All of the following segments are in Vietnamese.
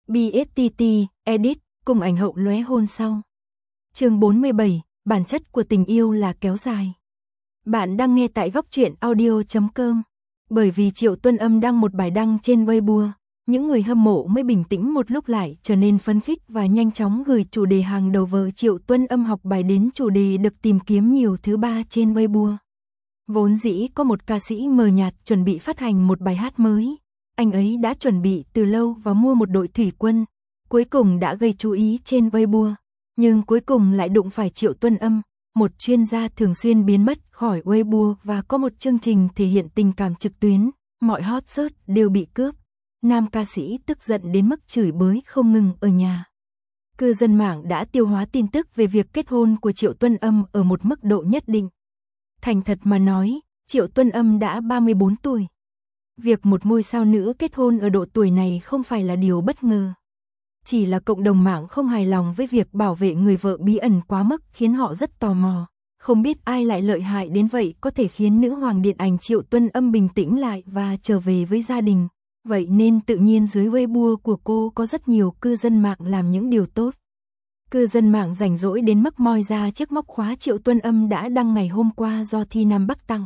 BSTT, edit, cùng ảnh hậu lóe hôn sau. Chương 47, bản chất của tình yêu là kéo dài. Bạn đang nghe tại góc truyện audio.com. Bởi vì Triệu Tuân Âm đăng một bài đăng trên Weibo, những người hâm mộ mới bình tĩnh một lúc lại trở nên phấn khích và nhanh chóng gửi chủ đề hàng đầu vợ Triệu Tuân Âm học bài đến chủ đề được tìm kiếm nhiều thứ ba trên Weibo. Vốn dĩ có một ca sĩ mờ nhạt chuẩn bị phát hành một bài hát mới. Anh ấy đã chuẩn bị từ lâu và mua một đội thủy quân, cuối cùng đã gây chú ý trên Weibo, nhưng cuối cùng lại đụng phải Triệu Tuân Âm, một chuyên gia thường xuyên biến mất khỏi Weibo và có một chương trình thể hiện tình cảm trực tuyến, mọi hot search đều bị cướp. Nam ca sĩ tức giận đến mức chửi bới không ngừng ở nhà. Cư dân mạng đã tiêu hóa tin tức về việc kết hôn của Triệu Tuân Âm ở một mức độ nhất định. Thành thật mà nói, Triệu Tuân Âm đã 34 tuổi. Việc một ngôi sao nữ kết hôn ở độ tuổi này không phải là điều bất ngờ. Chỉ là cộng đồng mạng không hài lòng với việc bảo vệ người vợ bí ẩn quá mức khiến họ rất tò mò. Không biết ai lại lợi hại đến vậy có thể khiến nữ hoàng điện ảnh Triệu Tuân Âm bình tĩnh lại và trở về với gia đình. Vậy nên tự nhiên dưới Weibo của cô có rất nhiều cư dân mạng làm những điều tốt. Cư dân mạng rảnh rỗi đến mức moi ra chiếc móc khóa Triệu Tuân Âm đã đăng ngày hôm qua do Thi Nam Bắc tặng.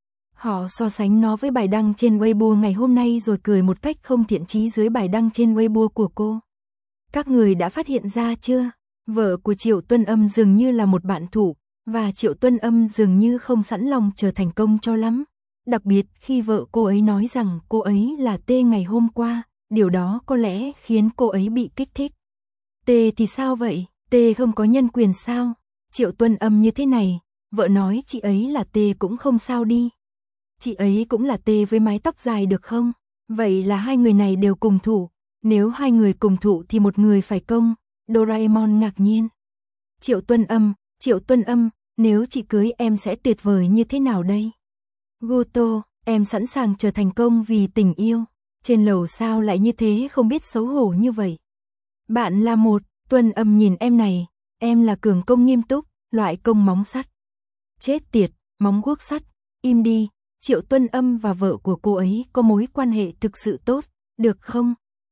Họ so sánh nó với bài đăng trên Weibo ngày hôm nay rồi cười một cách không thiện chí dưới bài đăng trên Weibo của cô. Các người đã phát hiện ra chưa? Vợ của Triệu Tuân Âm dường như là một bạn thủ, và Triệu Tuân Âm dường như không sẵn lòng chờ thành công cho lắm. Đặc biệt khi vợ cô ấy nói rằng cô ấy là T ngày hôm qua, điều đó có lẽ khiến cô ấy bị kích thích. T thì sao vậy? T không có nhân quyền sao? Triệu Tuân Âm như thế này, vợ nói chị ấy là T cũng không sao đi. Chị ấy cũng là T với mái tóc dài được không? Vậy là hai người này đều cùng thủ. Nếu hai người cùng thủ thì một người phải công. Doraemon ngạc nhiên. Triệu Tuân Âm, nếu chị cưới em sẽ tuyệt vời như thế nào đây? Goto, em sẵn sàng trở thành công vì tình yêu. Trên lầu sao lại như thế không biết xấu hổ như vậy? Bạn là một, Tuân Âm nhìn em này, em là cường công nghiêm túc, loại công móng sắt. Chết tiệt, móng guốc sắt, im đi. Triệu Tuân Âm và vợ của cô ấy có mối quan hệ thực sự tốt, được không?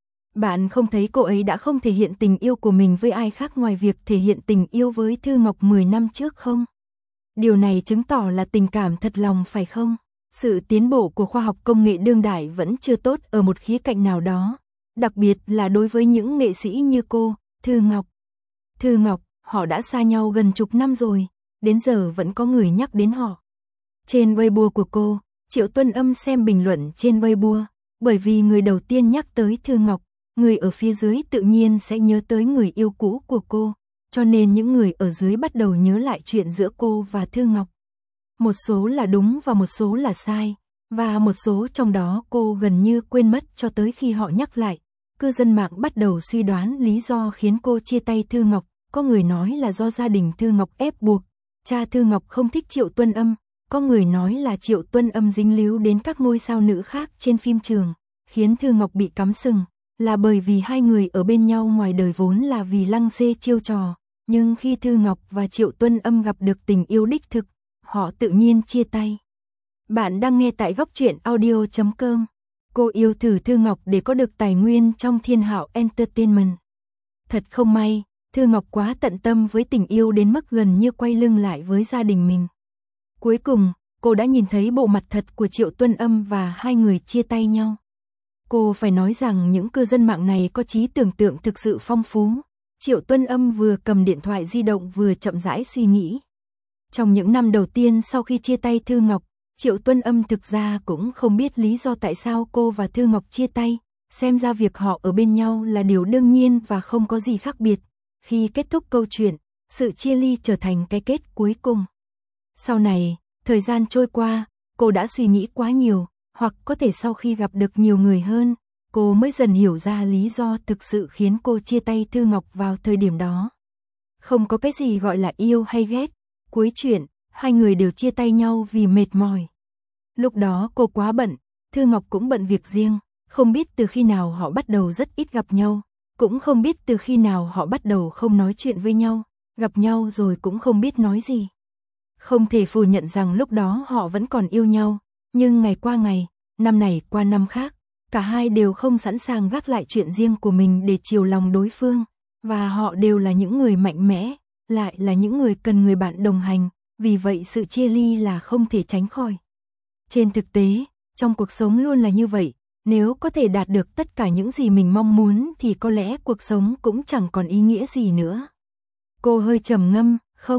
Bạn không thấy cô ấy đã không thể hiện tình yêu của mình với ai khác ngoài việc thể hiện tình yêu với Thư Ngọc 10 năm trước không? Điều này chứng tỏ là tình cảm thật lòng phải không? Sự tiến bộ của khoa học công nghệ đương đại vẫn chưa tốt ở một khía cạnh nào đó, đặc biệt là đối với những nghệ sĩ như cô, Thư Ngọc. Thư Ngọc, họ đã xa nhau gần chục năm rồi, đến giờ vẫn có người nhắc đến họ. Trên Weibo của cô, Triệu Tuân Âm xem bình luận trên Weibo, bởi vì người đầu tiên nhắc tới Thư Ngọc, người ở phía dưới tự nhiên sẽ nhớ tới người yêu cũ của cô, cho nên những người ở dưới bắt đầu nhớ lại chuyện giữa cô và Thư Ngọc. Một số là đúng và một số là sai, và một số trong đó cô gần như quên mất cho tới khi họ nhắc lại. Cư dân mạng bắt đầu suy đoán lý do khiến cô chia tay Thư Ngọc, có người nói là do gia đình Thư Ngọc ép buộc, cha Thư Ngọc không thích Triệu Tuân Âm. Có người nói là Triệu Tuân Âm dính líu đến các ngôi sao nữ khác trên phim trường, khiến Thư Ngọc bị cắm sừng, là bởi vì hai người ở bên nhau ngoài đời vốn là vì lăng xê chiêu trò, nhưng khi Thư Ngọc và Triệu Tuân Âm gặp được tình yêu đích thực, họ tự nhiên chia tay. Bạn đang nghe tại góc truyện audio.com. Cô yêu thử Thư Ngọc để có được tài nguyên trong Thiên Hạo Entertainment. Thật không may, Thư Ngọc quá tận tâm với tình yêu đến mức gần như quay lưng lại với gia đình mình. Cuối cùng, cô đã nhìn thấy bộ mặt thật của Triệu Tuân Âm và hai người chia tay nhau. Cô phải nói rằng những cư dân mạng này có trí tưởng tượng thực sự phong phú. Triệu Tuân Âm vừa cầm điện thoại di động vừa chậm rãi suy nghĩ. Trong những năm đầu tiên sau khi chia tay Thư Ngọc, Triệu Tuân Âm thực ra cũng không biết lý do tại sao cô và Thư Ngọc chia tay. Xem ra việc họ ở bên nhau là điều đương nhiên và không có gì khác biệt. Khi kết thúc câu chuyện, sự chia ly trở thành cái kết cuối cùng. Sau này, thời gian trôi qua, cô đã suy nghĩ quá nhiều, hoặc có thể sau khi gặp được nhiều người hơn, cô mới dần hiểu ra lý do thực sự khiến cô chia tay Thư Ngọc vào thời điểm đó. Không có cái gì gọi là yêu hay ghét, cuối chuyện, hai người đều chia tay nhau vì mệt mỏi. Lúc đó cô quá bận, Thư Ngọc cũng bận việc riêng, không biết từ khi nào họ bắt đầu rất ít gặp nhau, cũng không biết từ khi nào họ bắt đầu không nói chuyện với nhau, gặp nhau rồi cũng không biết nói gì. Không thể phủ nhận rằng lúc đó họ vẫn còn yêu nhau, nhưng ngày qua ngày, năm này qua năm khác, Cả hai đều không sẵn sàng gác lại chuyện riêng của mình để chiều lòng đối phương, và họ đều là những người mạnh mẽ, lại là những người cần người bạn đồng hành, vì vậy sự chia ly là không thể tránh khỏi. Trên thực tế, trong cuộc sống luôn là như vậy, nếu có thể đạt được tất cả những gì mình mong muốn thì có lẽ cuộc sống cũng chẳng còn ý nghĩa gì nữa. Cô hơi trầm ngâm,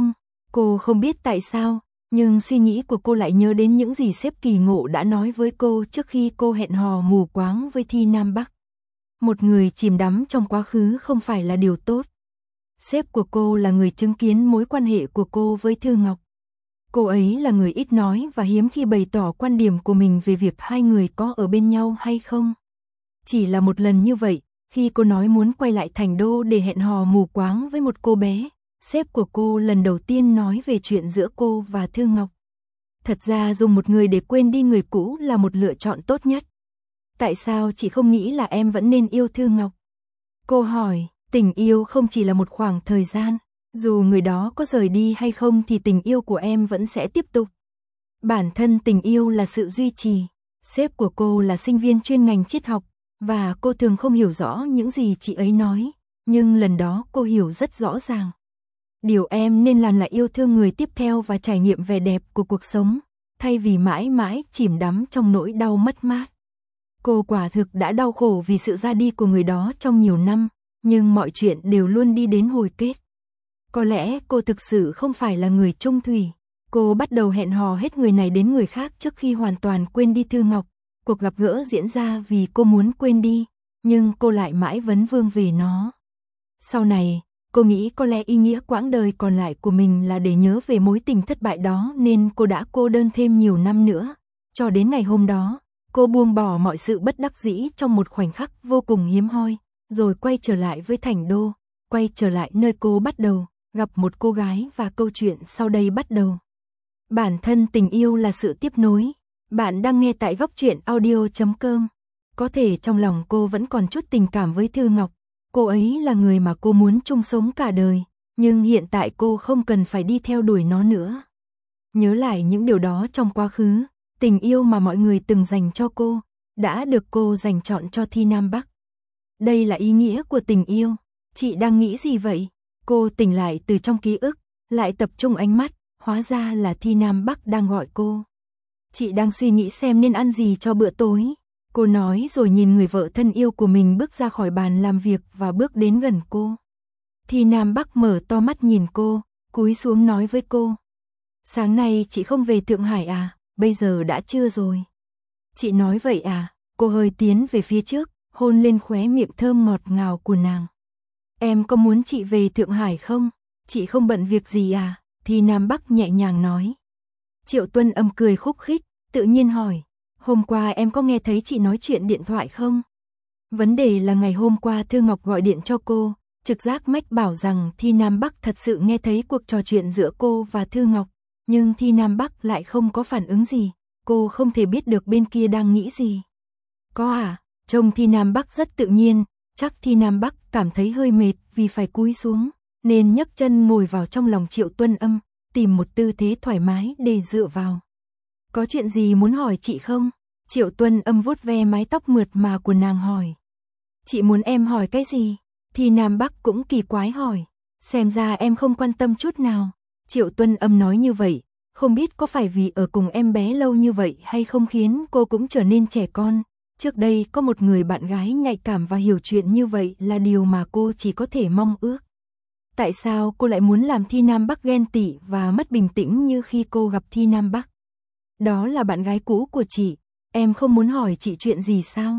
cô không biết tại sao, nhưng suy nghĩ của cô lại nhớ đến những gì sếp Kỳ Ngộ đã nói với cô trước khi cô hẹn hò mù quáng với Thi Nam Bắc. Một người chìm đắm trong quá khứ không phải là điều tốt. Sếp của cô là người chứng kiến mối quan hệ của cô với Thư Ngọc. Cô ấy là người ít nói và hiếm khi bày tỏ quan điểm của mình về việc hai người có ở bên nhau hay không. Chỉ là một lần như vậy, khi cô nói muốn quay lại Thành Đô để hẹn hò mù quáng với một cô bé, sếp của cô lần đầu tiên nói về chuyện giữa cô và Thư Ngọc. Thật ra dùng một người để quên đi người cũ là một lựa chọn tốt nhất. Tại sao chị không nghĩ là em vẫn nên yêu Thư Ngọc? Cô hỏi, tình yêu không chỉ là một khoảng thời gian, dù người đó có rời đi hay không thì tình yêu của em vẫn sẽ tiếp tục. Bản thân tình yêu là sự duy trì. Sếp của cô là sinh viên chuyên ngành triết học, và cô thường không hiểu rõ những gì chị ấy nói, nhưng lần đó cô hiểu rất rõ ràng. Điều em nên làm là yêu thương người tiếp theo và trải nghiệm vẻ đẹp của cuộc sống, thay vì mãi mãi chìm đắm trong nỗi đau mất mát. Cô quả thực đã đau khổ vì sự ra đi của người đó trong nhiều năm, nhưng mọi chuyện đều luôn đi đến hồi kết. Có lẽ cô thực sự không phải là người chung thủy. Cô bắt đầu hẹn hò hết người này đến người khác trước khi hoàn toàn quên đi Thư Ngọc. Cuộc gặp gỡ diễn ra vì cô muốn quên đi, nhưng cô lại mãi vấn vương về nó. Sau này, cô nghĩ có lẽ ý nghĩa quãng đời còn lại của mình là để nhớ về mối tình thất bại đó nên cô đã cô đơn thêm nhiều năm nữa. Cho đến ngày hôm đó, cô buông bỏ mọi sự bất đắc dĩ trong một khoảnh khắc vô cùng hiếm hoi, rồi quay trở lại với Thành Đô, quay trở lại nơi cô bắt đầu, gặp một cô gái và câu chuyện sau đây bắt đầu. Bản thân tình yêu là sự tiếp nối. Bạn đang nghe tại Góc Truyện Audio.com. Có thể trong lòng cô vẫn còn chút tình cảm với Thư Ngọc. Cô ấy là người mà cô muốn chung sống cả đời, nhưng hiện tại cô không cần phải đi theo đuổi nó nữa. Nhớ lại những điều đó trong quá khứ, tình yêu mà mọi người từng dành cho cô, đã được cô dành trọn cho Thi Nam Bắc. Đây là ý nghĩa của tình yêu. Chị đang nghĩ gì vậy? Cô tỉnh lại từ trong ký ức, lại tập trung ánh mắt, hóa ra là Thi Nam Bắc đang gọi cô. Chị đang suy nghĩ xem nên ăn gì cho bữa tối. Cô nói rồi nhìn người vợ thân yêu của mình bước ra khỏi bàn làm việc và bước đến gần cô. Thi Nam Bắc mở to mắt nhìn cô, cúi xuống nói với cô. Sáng nay chị không về Thượng Hải à, bây giờ đã trưa rồi. Chị nói vậy à, cô hơi tiến về phía trước, hôn lên khóe miệng thơm ngọt ngào của nàng. Em có muốn chị về Thượng Hải không? Chị không bận việc gì à? Thi Nam Bắc nhẹ nhàng nói. Triệu Tuân Âm cười khúc khích, tự nhiên hỏi. Hôm qua em có nghe thấy chị nói chuyện điện thoại không? Vấn đề là ngày hôm qua Thư Ngọc gọi điện cho cô, trực giác mách bảo rằng Thi Nam Bắc thật sự nghe thấy cuộc trò chuyện giữa cô và Thư Ngọc, nhưng Thi Nam Bắc lại không có phản ứng gì, cô không thể biết được bên kia đang nghĩ gì. Có à? Trông Thi Nam Bắc rất tự nhiên, chắc Thi Nam Bắc cảm thấy hơi mệt vì phải cúi xuống, nên nhấc chân ngồi vào trong lòng Triệu Tuân Âm, tìm một tư thế thoải mái để dựa vào. Có chuyện gì muốn hỏi chị không? Triệu Tuân Âm vuốt ve mái tóc mượt mà của nàng hỏi. Chị muốn em hỏi cái gì? Thi Nam Bắc cũng kỳ quái hỏi. Xem ra em không quan tâm chút nào. Triệu Tuân Âm nói như vậy, không biết có phải vì ở cùng em bé lâu như vậy hay không khiến cô cũng trở nên trẻ con. Trước đây có một người bạn gái nhạy cảm và hiểu chuyện như vậy là điều mà cô chỉ có thể mong ước. Tại sao cô lại muốn làm Thi Nam Bắc ghen tị và mất bình tĩnh như khi cô gặp Thi Nam Bắc? Đó là bạn gái cũ của chị, em không muốn hỏi chị chuyện gì sao?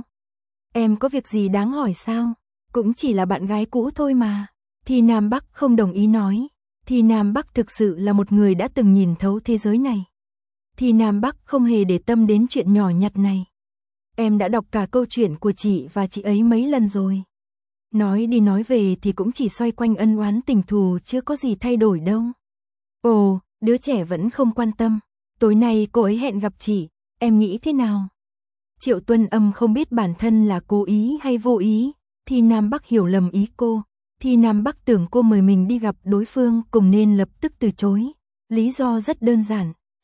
Em có việc gì đáng hỏi sao? Cũng chỉ là bạn gái cũ thôi mà. Thi Nam Bắc không đồng ý nói. Thi Nam Bắc thực sự là một người đã từng nhìn thấu thế giới này. Thi Nam Bắc không hề để tâm đến chuyện nhỏ nhặt này. Em đã đọc cả câu chuyện của chị và chị ấy mấy lần rồi. Nói đi nói về thì cũng chỉ xoay quanh ân oán tình thù chứ có gì thay đổi đâu. Ồ, đứa trẻ vẫn không quan tâm. Tối nay cô ấy hẹn gặp chị, em nghĩ thế nào? Triệu Tuân Âm không biết bản thân là cố ý hay vô ý. Thi Nam Bắc hiểu lầm ý cô. Thi Nam Bắc tưởng cô mời mình đi gặp đối phương cùng nên lập tức từ chối. Lý do rất đơn giản.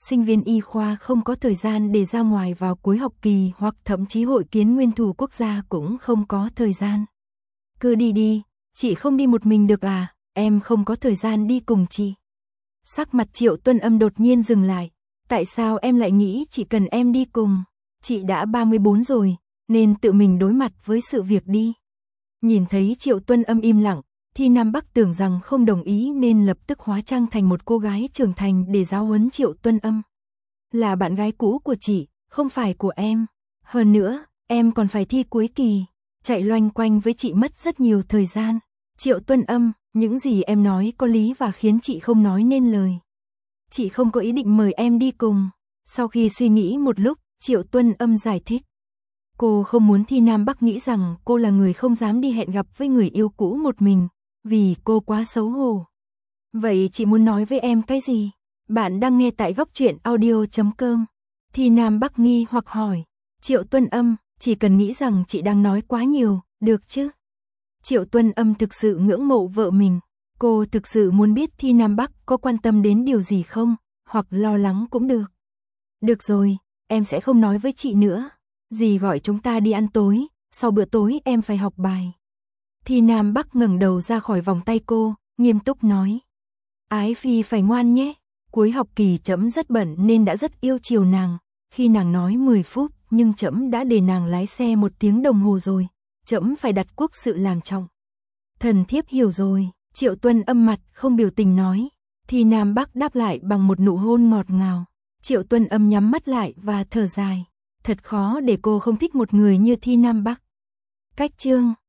sinh viên y khoa không có thời gian để ra ngoài vào cuối học kỳ hoặc thậm chí hội kiến nguyên thủ quốc gia cũng không có thời gian. Cứ đi đi, chị không đi một mình được à, em không có thời gian đi cùng chị. Sắc mặt Triệu Tuân Âm đột nhiên dừng lại, tại sao em lại nghĩ chỉ cần em đi cùng, chị đã 34 rồi, nên tự mình đối mặt với sự việc đi. Nhìn thấy Triệu Tuân Âm im lặng, Thi Nam Bắc tưởng rằng không đồng ý nên lập tức hóa trang thành một cô gái trưởng thành để giáo huấn Triệu Tuân Âm. Là bạn gái cũ của chị, không phải của em. Hơn nữa, em còn phải thi cuối kỳ, chạy loanh quanh với chị mất rất nhiều thời gian. Triệu Tuân Âm, những gì em nói có lý và khiến chị không nói nên lời. Chị không có ý định mời em đi cùng. Sau khi suy nghĩ một lúc, Triệu Tuân Âm giải thích. Cô không muốn Thi Nam Bắc nghĩ rằng cô là người không dám đi hẹn gặp với người yêu cũ một mình, vì cô quá xấu hổ. Vậy chị muốn nói với em cái gì? Bạn đang nghe tại Góc Truyện Audio.com. Thi Nam Bắc nghi hoặc hỏi. Triệu Tuân Âm, chỉ cần nghĩ rằng chị đang nói quá nhiều, được chứ? Triệu Tuân Âm thực sự ngưỡng mộ vợ mình. Cô thực sự muốn biết Thi Nam Bắc có quan tâm đến điều gì không, hoặc lo lắng cũng được. Được rồi, em sẽ không nói với chị nữa. Dì gọi chúng ta đi ăn tối, sau bữa tối em phải học bài. Thi Nam Bắc ngẩng đầu ra khỏi vòng tay cô, nghiêm túc nói. Ái Phi phải ngoan nhé, cuối học kỳ trẫm rất bận nên đã rất yêu chiều nàng. Khi nàng nói 10 phút, nhưng trẫm đã để nàng lái xe 1 tiếng đồng hồ rồi, trẫm phải đặt quốc sự làm trọng. Thần thiếp hiểu rồi, Triệu Tuân Âm mặt không biểu tình nói. Thi Nam Bắc đáp lại bằng một nụ hôn ngọt ngào. Triệu Tuân Âm nhắm mắt lại và thở dài. Thật khó để cô không thích một người như Thi Nam Bắc. Cách chương